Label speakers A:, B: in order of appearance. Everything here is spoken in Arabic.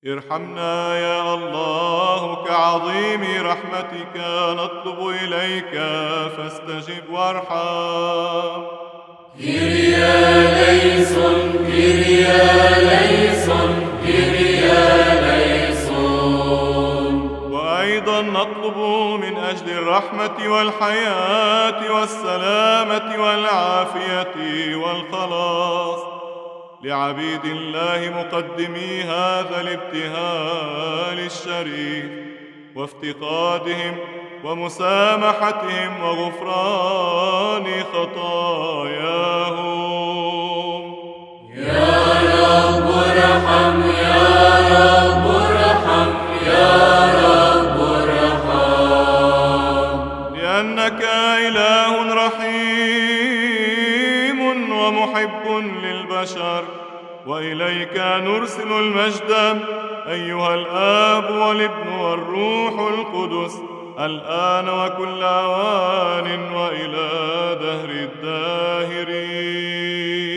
A: ارحمنا يا الله كعظيم رحمتك نطلب إليك فاستجب وارحم.
B: كيرياليسون كيرياليسون كيرياليسون.
A: وأيضا نطلب من أجل الرحمة والحياة والسلامة والعافية والخلاص لعبيد الله مقدمي هذا الابتهال الشريف وافتقادهم ومسامحتهم وغفران خطاياهم.
B: يا رب ارحم يا رب ارحم يا رب ارحم.
A: لأنك إله رحيم ومحب للبشر وإليك نرسل المجد أيها الآب والابن والروح القدس الآن وكل أوان وإلى دهر الداهرين.